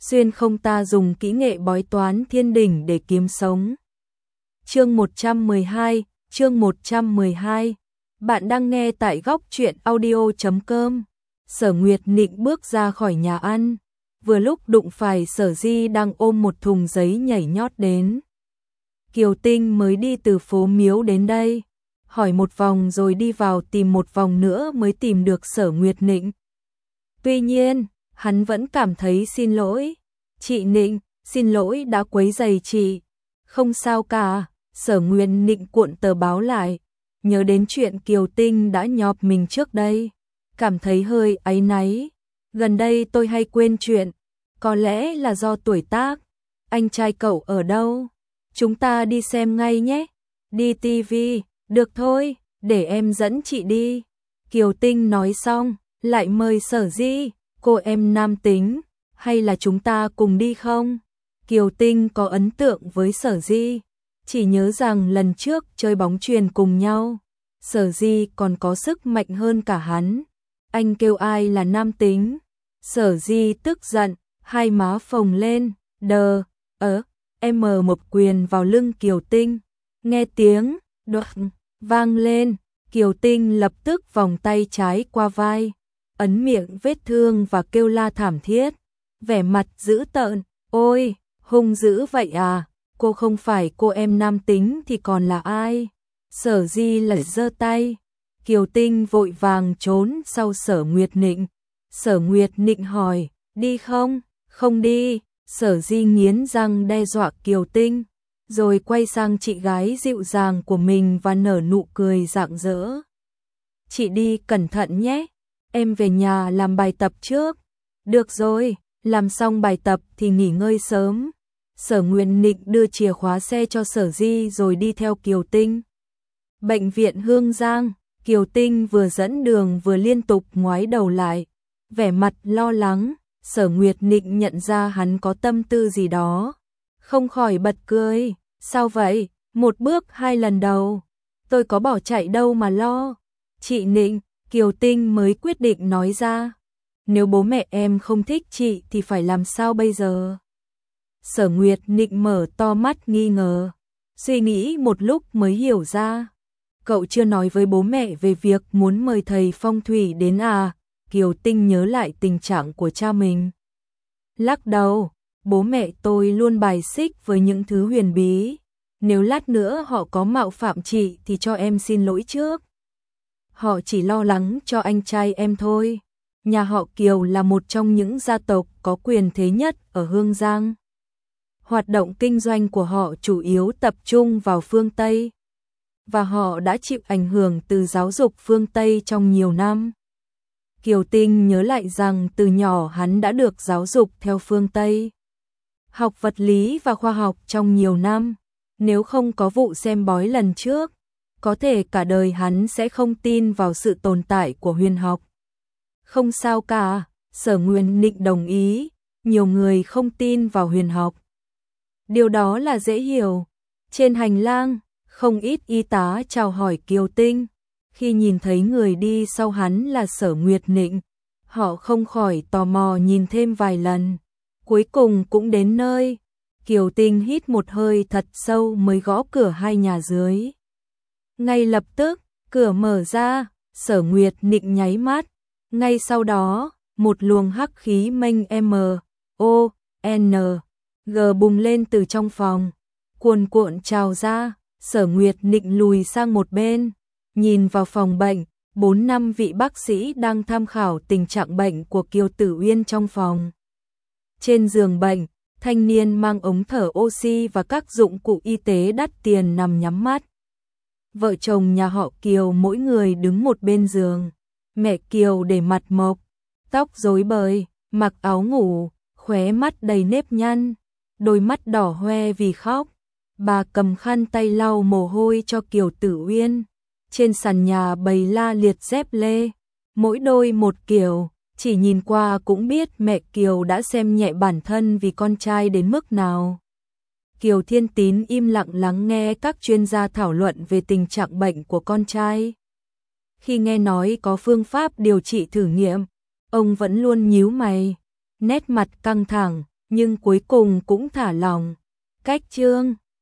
xuyên không ta dùng kỹ nghệ bói toán thiên đỉnh để kiếm sống. Chương 112. Bạn đang nghe tại góc truyện audio.com. Sở Nguyệt Nịnh bước ra khỏi nhà ăn, vừa lúc đụng phải Sở Di đang ôm một thùng giấy nhảy nhót đến. Kiều Tinh mới đi từ phố Miếu đến đây, hỏi một vòng rồi đi vào tìm một vòng nữa mới tìm được Sở Nguyệt Nịnh. Tuy nhiên, hắn vẫn cảm thấy xin lỗi. Chị Nịnh, xin lỗi đã quấy rầy chị. Không sao cả, Sở Nguyệt Nịnh cuộn tờ báo lại, nhớ đến chuyện Kiều Tinh đã nhọp mình trước đây, cảm thấy hơi áy náy. Gần đây tôi hay quên chuyện, có lẽ là do tuổi tác. Anh trai cậu ở đâu? Chúng ta đi xem ngay nhé. Đi tivi, được thôi, để em dẫn chị đi. Kiều Tinh nói xong, lại mời Sở Di, cô em nam tính, hay là chúng ta cùng đi không? Kiều Tinh có ấn tượng với Sở Di, chỉ nhớ rằng lần trước chơi bóng chuyền cùng nhau, Sở Di còn có sức mạnh hơn cả hắn. Anh kêu ai là nam tính? Sở Di tức giận, hai má phồng lên, em một quyền vào lưng Kiều Tinh. Nghe tiếng đoạt vang lên, Kiều Tinh lập tức vòng tay trái qua vai, ấn miệng vết thương và kêu la thảm thiết, vẻ mặt dữ tợn. Ôi, hung dữ vậy à? Cô không phải cô em nam tính thì còn là ai? Sở Di lại giơ tay. Kiều Tinh vội vàng trốn sau Sở Nguyệt Nịnh. Sở Nguyệt Nịnh hỏi, đi không? Không đi. Sở Di nghiến răng đe dọa Kiều Tinh, rồi quay sang chị gái dịu dàng của mình và nở nụ cười rạng rỡ. Chị đi cẩn thận nhé, em về nhà làm bài tập trước. Được rồi, làm xong bài tập thì nghỉ ngơi sớm. Sở Nguyệt Nịnh đưa chìa khóa xe cho Sở Di rồi đi theo Kiều Tinh. Bệnh viện Hương Giang, Kiều Tinh vừa dẫn đường vừa liên tục ngoái đầu lại, vẻ mặt lo lắng. Sở Nguyệt Nịnh nhận ra hắn có tâm tư gì đó, không khỏi bật cười. Sao vậy? Một bước hai lần đầu. Tôi có bỏ chạy đâu mà lo. Chị Nịnh, Kiều Tinh mới quyết định nói ra. Nếu bố mẹ em không thích chị thì phải làm sao bây giờ? Sở Nguyệt Nịnh mở to mắt nghi ngờ, suy nghĩ một lúc mới hiểu ra. Cậu chưa nói với bố mẹ về việc muốn mời thầy phong thủy đến à? Kiều Tinh nhớ lại tình trạng của cha mình. Lắc đầu, bố mẹ tôi luôn bài xích với những thứ huyền bí. Nếu lát nữa họ có mạo phạm chị thì cho em xin lỗi trước. Họ chỉ lo lắng cho anh trai em thôi. Nhà họ Kiều là một trong những gia tộc có quyền thế nhất ở Hương Giang. Hoạt động kinh doanh của họ chủ yếu tập trung vào phương Tây, và họ đã chịu ảnh hưởng từ giáo dục phương Tây trong nhiều năm. Kiều Tinh nhớ lại rằng từ nhỏ hắn đã được giáo dục theo phương Tây, học vật lý và khoa học trong nhiều năm. Nếu không có vụ xem bói lần trước, có thể cả đời hắn sẽ không tin vào sự tồn tại của huyền học. Không sao cả, Sở Nguyệt Nịnh đồng ý, nhiều người không tin vào huyền học. Điều đó là dễ hiểu. Trên hành lang, không ít y tá chào hỏi Kiều Tinh. Khi nhìn thấy người đi sau hắn là Sở Nguyệt Nịnh, họ không khỏi tò mò nhìn thêm vài lần. Cuối cùng cũng đến nơi. Kiều Tinh hít một hơi thật sâu mới gõ cửa hai nhà dưới. Ngay lập tức, cửa mở ra, Sở Nguyệt Nịnh nháy mắt. Ngay sau đó, một luồng hắc khí mênh M.O.N.G bùng lên từ trong phòng, cuồn cuộn trào ra. Sở Nguyệt Nịnh lùi sang một bên, nhìn vào phòng bệnh, 4-5 vị bác sĩ đang tham khảo tình trạng bệnh của Kiều Tử Uyên trong phòng. Trên giường bệnh, thanh niên mang ống thở oxy và các dụng cụ y tế đắt tiền nằm nhắm mắt. Vợ chồng nhà họ Kiều mỗi người đứng một bên giường. Mẹ Kiều để mặt mộc, tóc rối bời, mặc áo ngủ, khóe mắt đầy nếp nhăn, đôi mắt đỏ hoe vì khóc. Bà cầm khăn tay lau mồ hôi cho Kiều Tử Uyên. Trên sàn nhà bày la liệt dép lê, mỗi đôi một kiểu, chỉ nhìn qua cũng biết mẹ Kiều đã xem nhẹ bản thân vì con trai đến mức nào. Kiều Thiên Tín im lặng lắng nghe các chuyên gia thảo luận về tình trạng bệnh của con trai. Khi nghe nói có phương pháp điều trị thử nghiệm, ông vẫn luôn nhíu mày, nét mặt căng thẳng, nhưng cuối cùng cũng thả lòng. Cách chương